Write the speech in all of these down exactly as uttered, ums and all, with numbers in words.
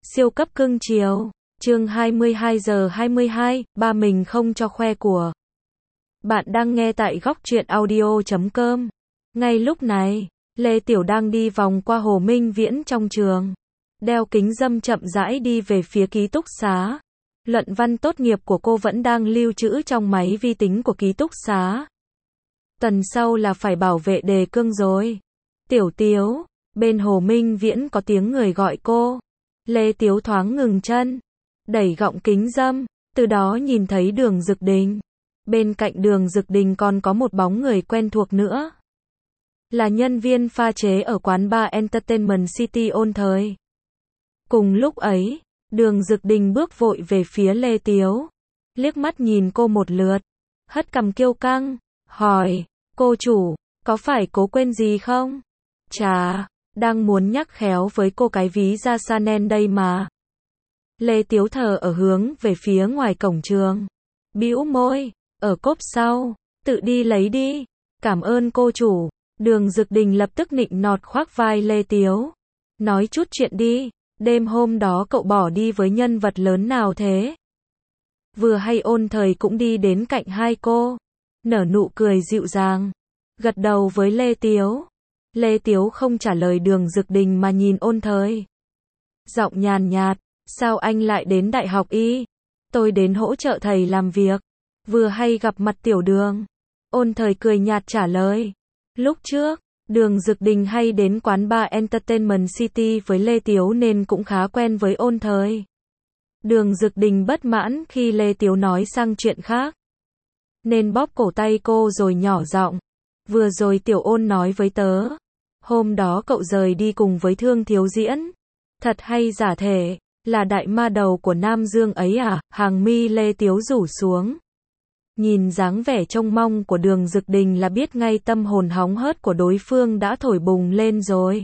Siêu cấp cưng chiều. Chương hai mươi hai giờ hai mươi hai, ba mình không cho khoe của. Bạn đang nghe tại góc truyện audio chấm com. Ngay lúc này, Lê Tiểu đang đi vòng qua Hồ Minh Viễn trong trường. Đeo kính râm chậm rãi đi về phía ký túc xá. Luận văn tốt nghiệp của cô vẫn đang lưu trữ trong máy vi tính của ký túc xá. Tuần sau là phải bảo vệ đề cương rồi. Tiểu Tiếu, bên Hồ Minh Viễn có tiếng người gọi cô. Lê Tiếu thoáng ngừng chân, đẩy gọng kính râm, từ đó nhìn thấy Đường Dực Đình. Bên cạnh Đường Dực Đình còn có một bóng người quen thuộc nữa. Là nhân viên pha chế ở quán bar Entertainment City Ôn Thời. Cùng lúc ấy, Đường Dực Đình bước vội về phía Lê Tiếu. Liếc mắt nhìn cô một lượt, hất cằm kiêu căng, hỏi, cô chủ, có phải cố quên gì không? Chà, đang muốn nhắc khéo với cô cái ví da Chanel đây mà. Lê Tiếu thờ ở hướng về phía ngoài cổng trường. Bĩu môi, ở cốp sau, tự đi lấy đi. Cảm ơn cô chủ. Đường Dực Đình lập tức nịnh nọt khoác vai Lê Tiếu. Nói chút chuyện đi, đêm hôm đó cậu bỏ đi với nhân vật lớn nào thế? Vừa hay Ôn Thời cũng đi đến cạnh hai cô. Nở nụ cười dịu dàng. Gật đầu với Lê Tiếu. Lê Tiếu không trả lời Đường Dực Đình mà nhìn Ôn Thời. Giọng nhàn nhạt, sao anh lại đến Đại học Y? Tôi đến hỗ trợ thầy làm việc. Vừa hay gặp mặt Tiểu Đường. Ôn Thời cười nhạt trả lời. Lúc trước, Đường Dực Đình hay đến quán bar Entertainment City với Lê Tiếu nên cũng khá quen với Ôn Thời. Đường Dực Đình bất mãn khi Lê Tiếu nói sang chuyện khác, nên bóp cổ tay cô rồi nhỏ giọng. Vừa rồi Tiểu Ôn nói với tớ, hôm đó cậu rời đi cùng với Thương Thiếu Diễn. Thật hay giả thể, là đại ma đầu của Nam Dương ấy à? Hàng mi Lê Tiếu rủ xuống. Nhìn dáng vẻ trông mong của Đường Dực Đình là biết ngay tâm hồn hóng hớt của đối phương đã thổi bùng lên rồi.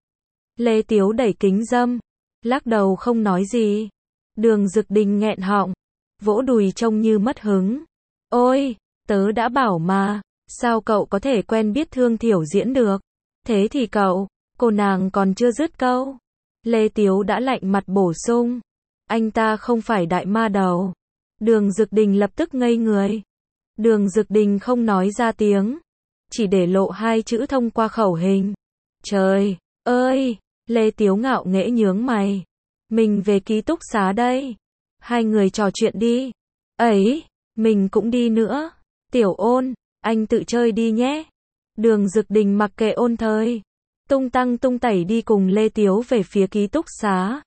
Lê Tiếu đẩy kính râm, lắc đầu không nói gì. Đường Dực Đình nghẹn họng, vỗ đùi trông như mất hứng. Ôi, tớ đã bảo mà, sao cậu có thể quen biết Thương Thiểu Diễn được? Thế thì cậu, cô nàng còn chưa dứt câu. Lê Tiếu đã lạnh mặt bổ sung. Anh ta không phải đại ma đầu. Đường Dực Đình lập tức ngây người. Đường Dực Đình không nói ra tiếng, chỉ để lộ hai chữ thông qua khẩu hình. Trời ơi, Lê Tiếu ngạo nghễ nhướng mày. Mình về ký túc xá đây. Hai người trò chuyện đi. Ấy, mình cũng đi nữa. Tiểu Ôn, anh tự chơi đi nhé. Đường Dực Đình mặc kệ Ôn Thời, tung tăng tung tẩy đi cùng Lê Tiếu về phía ký túc xá.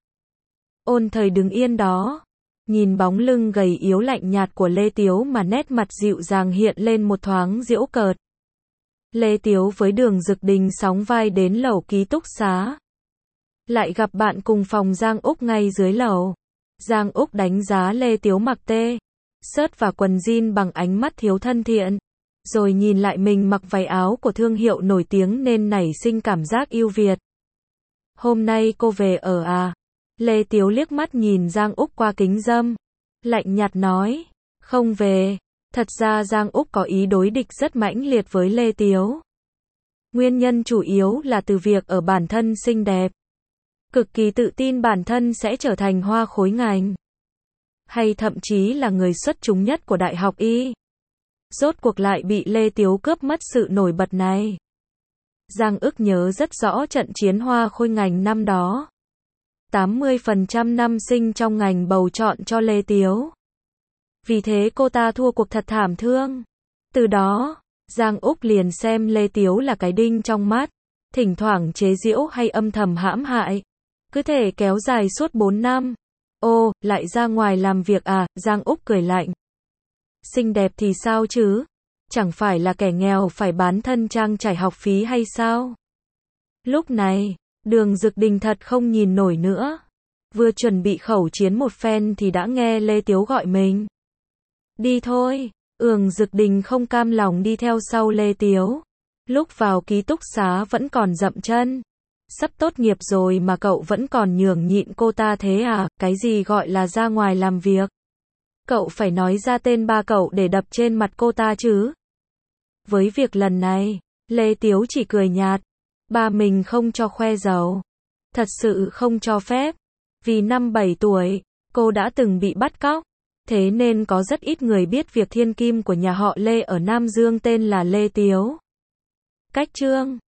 Ôn Thời đứng yên đó, nhìn bóng lưng gầy yếu lạnh nhạt của Lê Tiếu mà nét mặt dịu dàng hiện lên một thoáng giễu cợt. Lê Tiếu với Đường Dực Đình sóng vai đến lầu ký túc xá. Lại gặp bạn cùng phòng Giang Úc ngay dưới lầu. Giang Úc đánh giá Lê Tiếu mặc tê xớt và quần jean bằng ánh mắt thiếu thân thiện. Rồi nhìn lại mình mặc váy áo của thương hiệu nổi tiếng nên nảy sinh cảm giác yêu Việt. Hôm nay cô về ở à? Lê Tiếu liếc mắt nhìn Giang Úc qua kính râm. Lạnh nhạt nói. Không về. Thật ra Giang Úc có ý đối địch rất mãnh liệt với Lê Tiếu. Nguyên nhân chủ yếu là từ việc ở bản thân xinh đẹp. Cực kỳ tự tin bản thân sẽ trở thành hoa khối ngành. Hay thậm chí là người xuất chúng nhất của Đại học Y. Rốt cuộc lại bị Lê Tiếu cướp mất sự nổi bật này. Giang Ức nhớ rất rõ trận chiến hoa khôi ngành năm đó. tám mươi phần trăm nam sinh trong ngành bầu chọn cho Lê Tiếu. Vì thế cô ta thua cuộc thật thảm thương. Từ đó, Giang Úc liền xem Lê Tiếu là cái đinh trong mắt. Thỉnh thoảng chế giễu hay âm thầm hãm hại. Cứ thể kéo dài suốt bốn năm. Ô, lại ra ngoài làm việc à? Giang Úc cười lạnh. Xinh đẹp thì sao chứ? Chẳng phải là kẻ nghèo phải bán thân trang trải học phí hay sao? Lúc này, Đường Dực Đình thật không nhìn nổi nữa. Vừa chuẩn bị khẩu chiến một phen thì đã nghe Lê Tiếu gọi mình. Đi thôi. Đường Dực Đình không cam lòng đi theo sau Lê Tiếu. Lúc vào ký túc xá vẫn còn dậm chân. Sắp tốt nghiệp rồi mà cậu vẫn còn nhường nhịn cô ta thế à? Cái gì gọi là ra ngoài làm việc? Cậu phải nói ra tên ba cậu để đập trên mặt cô ta chứ. Với việc lần này, Lê Tiếu chỉ cười nhạt. Ba mình không cho khoe giàu. Thật sự không cho phép. Vì năm bảy tuổi, cô đã từng bị bắt cóc. Thế nên có rất ít người biết việc thiên kim của nhà họ Lê ở Nam Dương tên là Lê Tiếu. Cách chương